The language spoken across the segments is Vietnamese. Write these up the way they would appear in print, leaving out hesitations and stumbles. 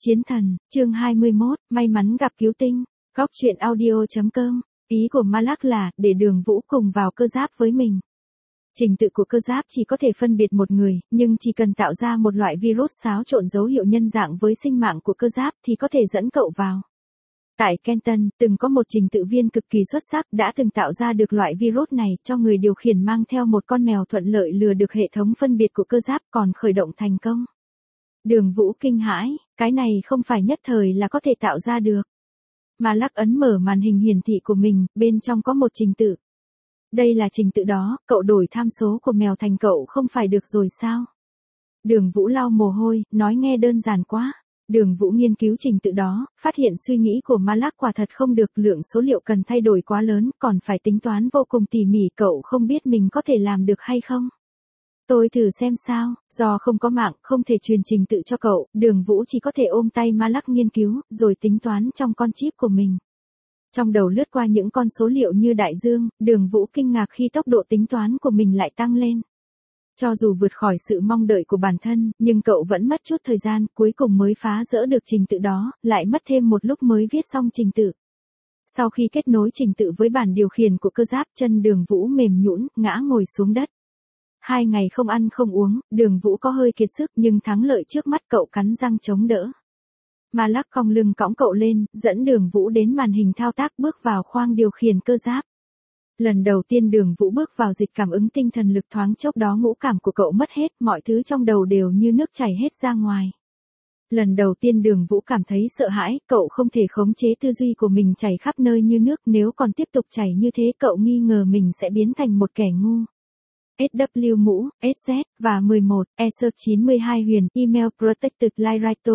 Chiến thần, chương 21, may mắn gặp cứu tinh. Góc truyện audio.com. Ý của Malak là, để Đường Vũ cùng vào cơ giáp với mình. Trình tự của cơ giáp chỉ có thể phân biệt một người, nhưng chỉ cần tạo ra một loại virus xáo trộn dấu hiệu nhân dạng với sinh mạng của cơ giáp thì có thể dẫn cậu vào. Tại Kenton, từng có một trình tự viên cực kỳ xuất sắc đã từng tạo ra được loại virus này cho người điều khiển mang theo một con mèo thuận lợi lừa được hệ thống phân biệt của cơ giáp còn khởi động thành công. Đường Vũ kinh hãi, cái này không phải nhất thời là có thể tạo ra được. Malak ấn mở màn hình hiển thị của mình, bên trong có một trình tự. Đây là trình tự đó, cậu đổi tham số của mèo thành cậu không phải được rồi sao? Đường Vũ lau mồ hôi, nói nghe đơn giản quá. Đường Vũ nghiên cứu trình tự đó, phát hiện suy nghĩ của Malak quả thật không được, lượng số liệu cần thay đổi quá lớn, còn phải tính toán vô cùng tỉ mỉ, cậu không biết mình có thể làm được hay không? Tôi thử xem sao, do không có mạng, không thể truyền trình tự cho cậu, Đường Vũ chỉ có thể ôm tay Malak nghiên cứu, rồi tính toán trong con chip của mình. Trong đầu lướt qua những con số liệu như đại dương, Đường Vũ kinh ngạc khi tốc độ tính toán của mình lại tăng lên. Cho dù vượt khỏi sự mong đợi của bản thân, nhưng cậu vẫn mất chút thời gian, cuối cùng mới phá vỡ được trình tự đó, lại mất thêm một lúc mới viết xong trình tự. Sau khi kết nối trình tự với bản điều khiển của cơ giáp, chân Đường Vũ mềm nhũn, ngã ngồi xuống đất. 2 ngày không ăn không uống, Đường Vũ có hơi kiệt sức nhưng thắng lợi trước mắt, cậu cắn răng chống đỡ. Malak cong lưng cõng cậu lên, dẫn Đường Vũ đến màn hình thao tác, bước vào khoang điều khiển cơ giáp. Lần đầu tiên Đường Vũ bước vào dịch cảm ứng tinh thần lực, thoáng chốc đó ngũ cảm của cậu mất hết, mọi thứ trong đầu đều như nước chảy hết ra ngoài. Lần đầu tiên Đường Vũ cảm thấy sợ hãi, cậu không thể khống chế tư duy của mình chảy khắp nơi như nước, nếu còn tiếp tục chảy như thế cậu nghi ngờ mình sẽ biến thành một kẻ ngu. SW mũ, SZ, và 11, ESER 92 huyền, email protected Lyrito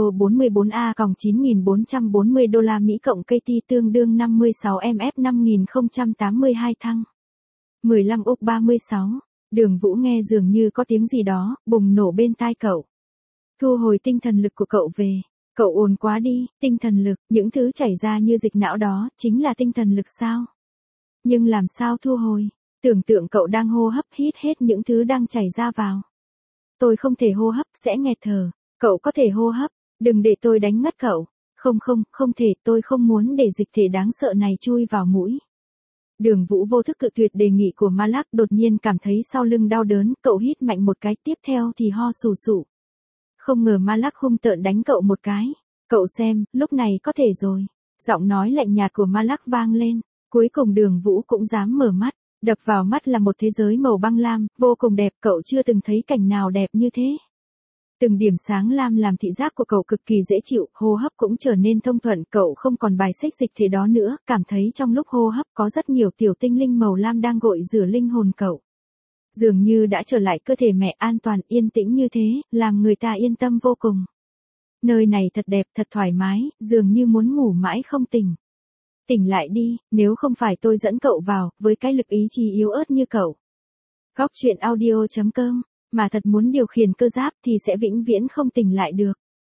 44A-9440 đô la Mỹ cộng KT tương đương 56 MF 5082 thăng. 15 úc 36. Đường Vũ nghe dường như có tiếng gì đó, bùng nổ bên tai cậu. Thu hồi tinh thần lực của cậu về. Cậu ồn quá đi, tinh thần lực, những thứ chảy ra như dịch não đó, chính là tinh thần lực sao? Nhưng làm sao thu hồi? Tưởng tượng cậu đang hô hấp, hít hết những thứ đang chảy ra vào. Tôi không thể hô hấp, sẽ nghẹt thở. Cậu có thể hô hấp, đừng để tôi đánh ngất cậu. Không thể, tôi không muốn để dịch thể đáng sợ này chui vào mũi. Đường Vũ vô thức cự tuyệt đề nghị của Malak, đột nhiên cảm thấy sau lưng đau đớn, cậu hít mạnh một cái, tiếp theo thì ho sù sụ. Không ngờ Malak hung tợn đánh cậu một cái. Cậu xem, lúc này có thể rồi. Giọng nói lạnh nhạt của Malak vang lên. Cuối cùng Đường Vũ cũng dám mở mắt. Đập vào mắt là một thế giới màu băng lam, vô cùng đẹp, cậu chưa từng thấy cảnh nào đẹp như thế. Từng điểm sáng lam làm thị giác của cậu cực kỳ dễ chịu, hô hấp cũng trở nên thông thuận, cậu không còn bài xích dịch thể đó nữa, cảm thấy trong lúc hô hấp có rất nhiều tiểu tinh linh màu lam đang gội rửa linh hồn cậu. Dường như đã trở lại cơ thể mẹ, an toàn, yên tĩnh như thế, làm người ta yên tâm vô cùng. Nơi này thật đẹp, thật thoải mái, dường như muốn ngủ mãi không tỉnh. Tỉnh lại đi, nếu không phải tôi dẫn cậu vào, với cái lực ý chí yếu ớt như cậu. Góc truyện audio.com, mà thật muốn điều khiển cơ giáp thì sẽ vĩnh viễn không tỉnh lại được.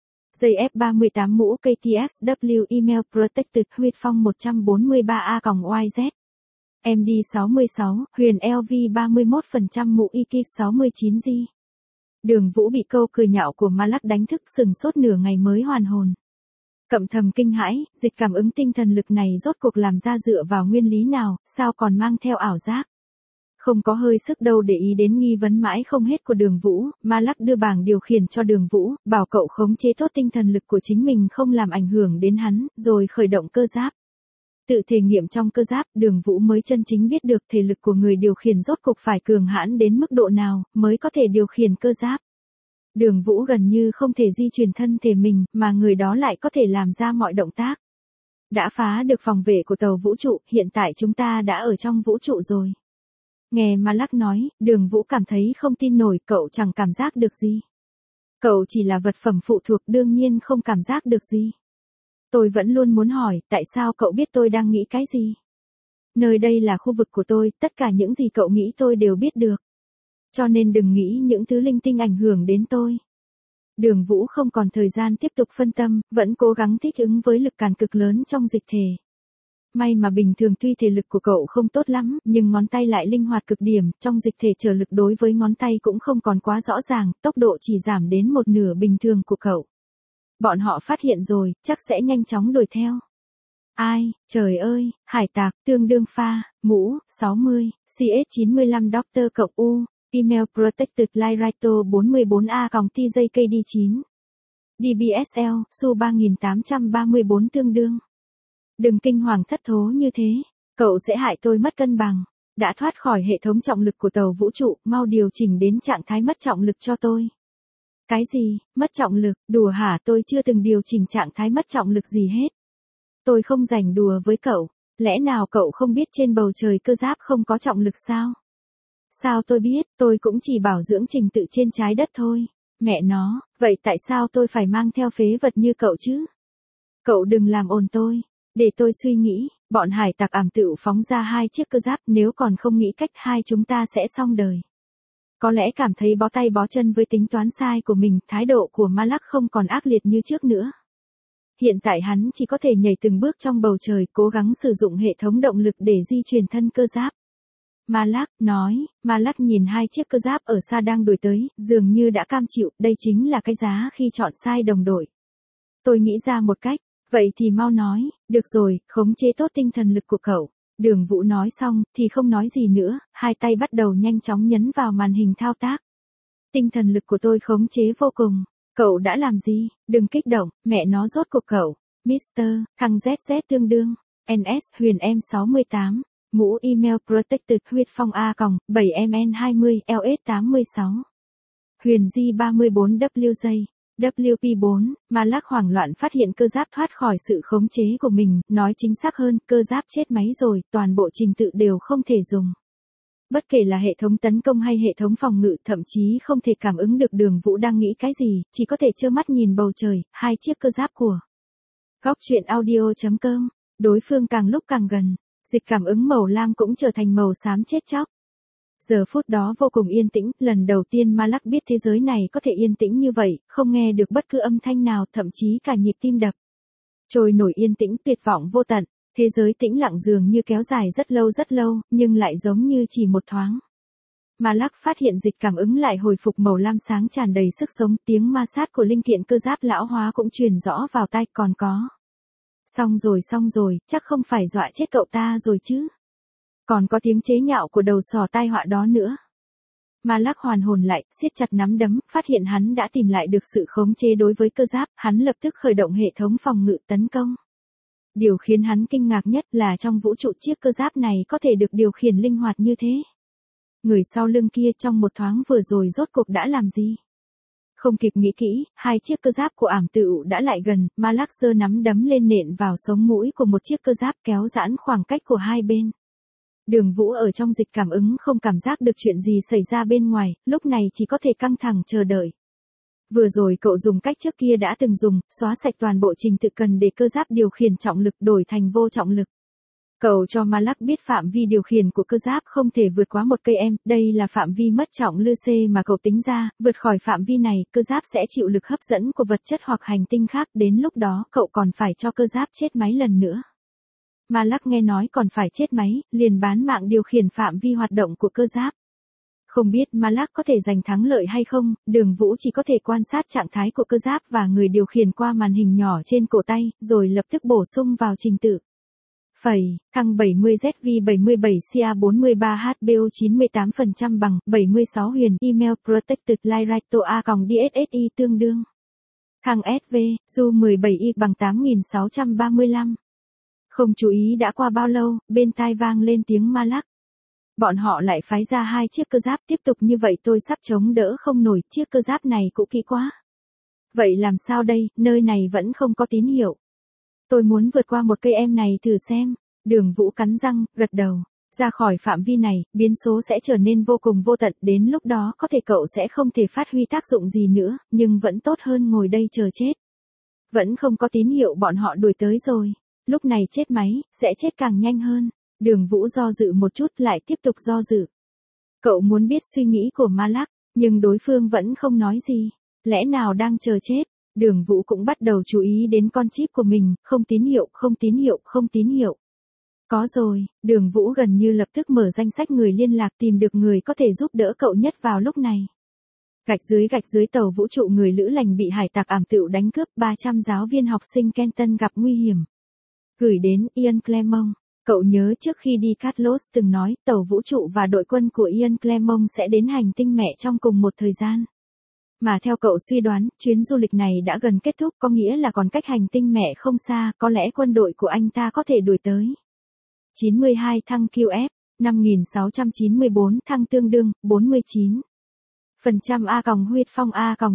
JF38 mũ KTXW email protected huyết phong 143A-YZ. MD66, huyền LV 31% mũ IK 69G. Đường Vũ bị câu cười nhạo của Malak đánh thức, sừng sốt nửa ngày mới hoàn hồn. Cậm thầm kinh hãi, dịch cảm ứng tinh thần lực này rốt cuộc làm ra dựa vào nguyên lý nào, sao còn mang theo ảo giác. Không có hơi sức đâu để ý đến nghi vấn mãi không hết của Đường Vũ, Malak đưa bảng điều khiển cho Đường Vũ, bảo cậu khống chế tốt tinh thần lực của chính mình không làm ảnh hưởng đến hắn, rồi khởi động cơ giáp. Tự thể nghiệm trong cơ giáp, Đường Vũ mới chân chính biết được thể lực của người điều khiển rốt cuộc phải cường hãn đến mức độ nào, mới có thể điều khiển cơ giáp. Đường Vũ gần như không thể di chuyển thân thể mình, mà người đó lại có thể làm ra mọi động tác. Đã phá được phòng vệ của tàu vũ trụ, hiện tại chúng ta đã ở trong vũ trụ rồi. Nghe Malak nói, Đường Vũ cảm thấy không tin nổi, cậu chẳng cảm giác được gì. Cậu chỉ là vật phẩm phụ thuộc, đương nhiên không cảm giác được gì. Tôi vẫn luôn muốn hỏi, tại sao cậu biết tôi đang nghĩ cái gì? Nơi đây là khu vực của tôi, tất cả những gì cậu nghĩ tôi đều biết được. Cho nên đừng nghĩ những thứ linh tinh ảnh hưởng đến tôi. Đường Vũ không còn thời gian tiếp tục phân tâm, vẫn cố gắng thích ứng với lực cản cực lớn trong dịch thể. May mà bình thường tuy thể lực của cậu không tốt lắm, nhưng ngón tay lại linh hoạt cực điểm, trong dịch thể trở lực đối với ngón tay cũng không còn quá rõ ràng, tốc độ chỉ giảm đến một nửa bình thường của cậu. Bọn họ phát hiện rồi, chắc sẽ nhanh chóng đuổi theo. Ai, trời ơi, hải tặc, tương đương pha, mũ, 60, CS95 Dr. cộng U, email protected lightrighto 44A-TJKD9. DBSL, Su 3834 tương đương. Đừng kinh hoàng thất thố như thế, cậu sẽ hại tôi mất cân bằng. Đã thoát khỏi hệ thống trọng lực của tàu vũ trụ, mau điều chỉnh đến trạng thái mất trọng lực cho tôi. Cái gì, mất trọng lực, đùa hả, tôi chưa từng điều chỉnh trạng thái mất trọng lực gì hết. Tôi không rảnh đùa với cậu, lẽ nào cậu không biết trên bầu trời cơ giáp không có trọng lực sao? Sao tôi biết, tôi cũng chỉ bảo dưỡng trình tự trên trái đất thôi. Mẹ nó, vậy tại sao tôi phải mang theo phế vật như cậu chứ? Cậu đừng làm ồn tôi, để tôi suy nghĩ, bọn hải tặc ảm tựu phóng ra 2 chiếc cơ giáp, nếu còn không nghĩ cách hai chúng ta sẽ xong đời. Có lẽ cảm thấy bó tay bó chân với tính toán sai của mình, thái độ của Malak không còn ác liệt như trước nữa. Hiện tại hắn chỉ có thể nhảy từng bước trong bầu trời, cố gắng sử dụng hệ thống động lực để di chuyển thân cơ giáp. Malak nói, Malak nhìn 2 chiếc cơ giáp ở xa đang đuổi tới, dường như đã cam chịu, đây chính là cái giá khi chọn sai đồng đội. Tôi nghĩ ra một cách, vậy thì mau nói, được rồi, khống chế tốt tinh thần lực của cậu. Đường Vũ nói xong, thì không nói gì nữa, hai tay bắt đầu nhanh chóng nhấn vào màn hình thao tác. Tinh thần lực của tôi khống chế vô cùng. Cậu đã làm gì? Đừng kích động, mẹ nó rốt cuộc cậu. Mr. Thằng ZZ tương đương. NS Huyền M68. Mũ email protected huyết phong A-7MN20 LS86. Huyền G34WJ. WP4, Malak hoảng loạn phát hiện cơ giáp thoát khỏi sự khống chế của mình, nói chính xác hơn, cơ giáp chết máy rồi, toàn bộ trình tự đều không thể dùng. Bất kể là hệ thống tấn công hay hệ thống phòng ngự, thậm chí không thể cảm ứng được Đường Vũ đang nghĩ cái gì, chỉ có thể trơ mắt nhìn bầu trời, 2 chiếc cơ giáp của. Góc truyện audio.com, đối phương càng lúc càng gần, dịch cảm ứng màu lam cũng trở thành màu xám chết chóc. Giờ phút đó vô cùng yên tĩnh, lần đầu tiên Malak biết thế giới này có thể yên tĩnh như vậy, không nghe được bất cứ âm thanh nào, thậm chí cả nhịp tim đập. Trôi nổi yên tĩnh tuyệt vọng vô tận, thế giới tĩnh lặng dường như kéo dài rất lâu, nhưng lại giống như chỉ một thoáng. Malak phát hiện dịch cảm ứng lại hồi phục màu lam sáng tràn đầy sức sống, tiếng ma sát của linh kiện cơ giáp lão hóa cũng truyền rõ vào tai, còn có. Xong rồi, chắc không phải dọa chết cậu ta rồi chứ. Còn có tiếng chế nhạo của đầu sỏ tai họa đó nữa. Malak hoàn hồn lại, siết chặt nắm đấm, phát hiện hắn đã tìm lại được sự khống chế đối với cơ giáp, hắn lập tức khởi động hệ thống phòng ngự tấn công. Điều khiến hắn kinh ngạc nhất là trong vũ trụ chiếc cơ giáp này có thể được điều khiển linh hoạt như thế. Người sau lưng kia trong một thoáng vừa rồi rốt cuộc đã làm gì? Không kịp nghĩ kỹ, 2 chiếc cơ giáp của ảm tựu đã lại gần, Malak giơ nắm đấm lên nện vào sống mũi của một chiếc cơ giáp, kéo giãn khoảng cách của hai bên. Đường Vũ ở trong dịch cảm ứng không cảm giác được chuyện gì xảy ra bên ngoài, lúc này chỉ có thể căng thẳng chờ đợi. Vừa rồi cậu dùng cách trước kia đã từng dùng, xóa sạch toàn bộ trình tự cần để cơ giáp điều khiển trọng lực đổi thành vô trọng lực. Cậu cho Malak biết phạm vi điều khiển của cơ giáp không thể vượt quá 1 cây em, đây là phạm vi mất trọng lực C mà cậu tính ra, vượt khỏi phạm vi này, cơ giáp sẽ chịu lực hấp dẫn của vật chất hoặc hành tinh khác, đến lúc đó cậu còn phải cho cơ giáp chết máy lần nữa. Malak nghe nói còn phải chết máy, liền bán mạng điều khiển phạm vi hoạt động của cơ giáp. Không biết Malak có thể giành thắng lợi hay không, Đường Vũ chỉ có thể quan sát trạng thái của cơ giáp và người điều khiển qua màn hình nhỏ trên cổ tay, rồi lập tức bổ sung vào trình tự. Thăng 70ZV77CA43HBO 98% bằng 76 email protected lightrighto A-DSSI tương đương. Thăng SV, Su 17Y bằng 8635. Không chú ý đã qua bao lâu, bên tai vang lên tiếng Malak. Bọn họ lại phái ra 2 chiếc cơ giáp, tiếp tục như vậy tôi sắp chống đỡ không nổi, chiếc cơ giáp này cũ kỹ quá. Vậy làm sao đây, nơi này vẫn không có tín hiệu. Tôi muốn vượt qua 1 cây em này thử xem. Đường Vũ cắn răng, gật đầu. Ra khỏi phạm vi này, biến số sẽ trở nên vô cùng vô tận, đến lúc đó có thể cậu sẽ không thể phát huy tác dụng gì nữa, nhưng vẫn tốt hơn ngồi đây chờ chết. Vẫn không có tín hiệu, bọn họ đuổi tới rồi. Lúc này chết máy, sẽ chết càng nhanh hơn. Đường Vũ do dự một chút lại tiếp tục do dự. Cậu muốn biết suy nghĩ của Malak, nhưng đối phương vẫn không nói gì. Lẽ nào đang chờ chết? Đường Vũ cũng bắt đầu chú ý đến con chip của mình, không tín hiệu. Có rồi, Đường Vũ gần như lập tức mở danh sách người liên lạc, tìm được người có thể giúp đỡ cậu nhất vào lúc này. Gạch dưới tàu vũ trụ người lữ lành bị hải tặc ảm tựu đánh cướp, 300 giáo viên học sinh Kenton gặp nguy hiểm. Gửi đến Ian Clemong. Cậu nhớ trước khi đi Carlos từng nói tàu vũ trụ và đội quân của Ian Clemong sẽ đến hành tinh mẹ trong cùng một thời gian. Mà theo cậu suy đoán, chuyến du lịch này đã gần kết thúc, có nghĩa là còn cách hành tinh mẹ không xa, có lẽ quân đội của anh ta có thể đuổi tới. 92 thăng QF, 5694 thăng tương đương, 49. Phần trăm A còng huyết phong A còng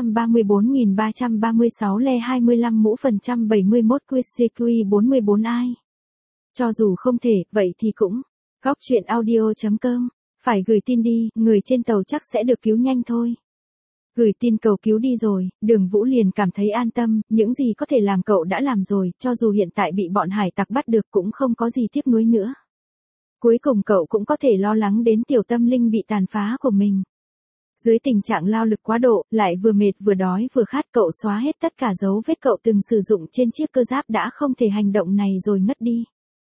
934336 le 25 mũ phần trăm 71 QCQ 44 ai. Cho dù không thể, vậy thì cũng. Góc chuyện audio.com. Phải gửi tin đi, người trên tàu chắc sẽ được cứu nhanh thôi. Gửi tin cầu cứu đi rồi, Đường Vũ liền cảm thấy an tâm, những gì có thể làm cậu đã làm rồi, cho dù hiện tại bị bọn hải tặc bắt được cũng không có gì tiếc nuối nữa. Cuối cùng cậu cũng có thể lo lắng đến tiểu tâm linh bị tàn phá của mình. Dưới tình trạng lao lực quá độ, lại vừa mệt vừa đói vừa khát, cậu xóa hết tất cả dấu vết cậu từng sử dụng trên chiếc cơ giáp đã không thể hành động này rồi ngất đi.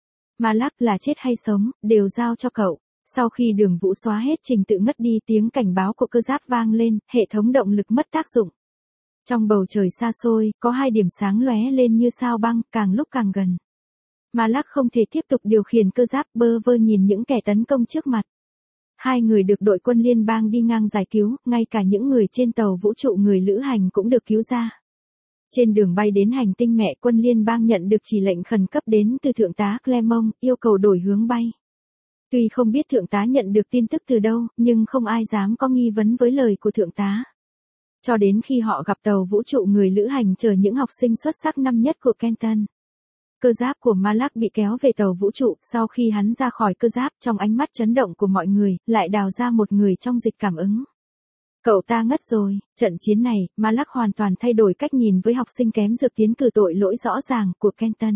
Malak là chết hay sống, đều giao cho cậu. Sau khi Đường Vũ xóa hết trình tự ngất đi, tiếng cảnh báo của cơ giáp vang lên, hệ thống động lực mất tác dụng. Trong bầu trời xa xôi, có hai điểm sáng lóe lên như sao băng, càng lúc càng gần. Malak không thể tiếp tục điều khiển cơ giáp, bơ vơ nhìn những kẻ tấn công trước mặt. Hai người được đội quân liên bang đi ngang giải cứu, ngay cả những người trên tàu vũ trụ người lữ hành cũng được cứu ra. Trên đường bay đến hành tinh mẹ, quân liên bang nhận được chỉ lệnh khẩn cấp đến từ thượng tá Clemong, yêu cầu đổi hướng bay. Tuy không biết thượng tá nhận được tin tức từ đâu, nhưng không ai dám có nghi vấn với lời của thượng tá. Cho đến khi họ gặp tàu vũ trụ người lữ hành chở những học sinh xuất sắc năm nhất của Kenton. Cơ giáp của Malak bị kéo về tàu vũ trụ, sau khi hắn ra khỏi cơ giáp, trong ánh mắt chấn động của mọi người, lại đào ra một người trong dịch cảm ứng. Cậu ta ngất rồi. Trận chiến này, Malak hoàn toàn thay đổi cách nhìn với học sinh kém dược tiến cử tội lỗi rõ ràng của Kenton.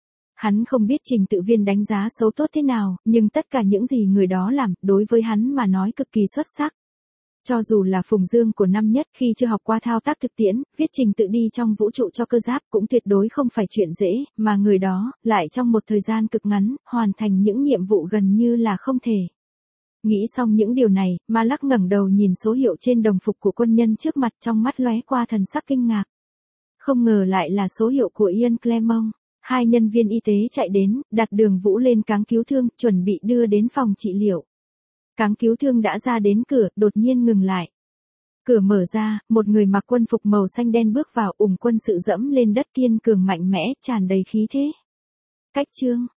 Hắn không biết trình tự viên đánh giá xấu tốt thế nào, nhưng tất cả những gì người đó làm, đối với hắn mà nói cực kỳ xuất sắc. Cho dù là Phùng Dương của năm nhất khi chưa học qua thao tác thực tiễn, viết trình tự đi trong vũ trụ cho cơ giáp cũng tuyệt đối không phải chuyện dễ, mà người đó, lại trong một thời gian cực ngắn, hoàn thành những nhiệm vụ gần như là không thể. Nghĩ xong những điều này, Malak ngẩng đầu nhìn số hiệu trên đồng phục của quân nhân trước mặt, trong mắt lóe qua thần sắc kinh ngạc. Không ngờ lại là số hiệu của Ian Clemong. Hai nhân viên y tế chạy đến, đặt Đường Vũ lên cáng cứu thương, chuẩn bị đưa đến phòng trị liệu. Cáng cứu thương đã ra đến cửa, đột nhiên ngừng lại. Cửa mở ra, một người mặc quân phục màu xanh đen bước vào, quân sự dẫm lên đất kiên cường mạnh mẽ, tràn đầy khí thế. Cách chương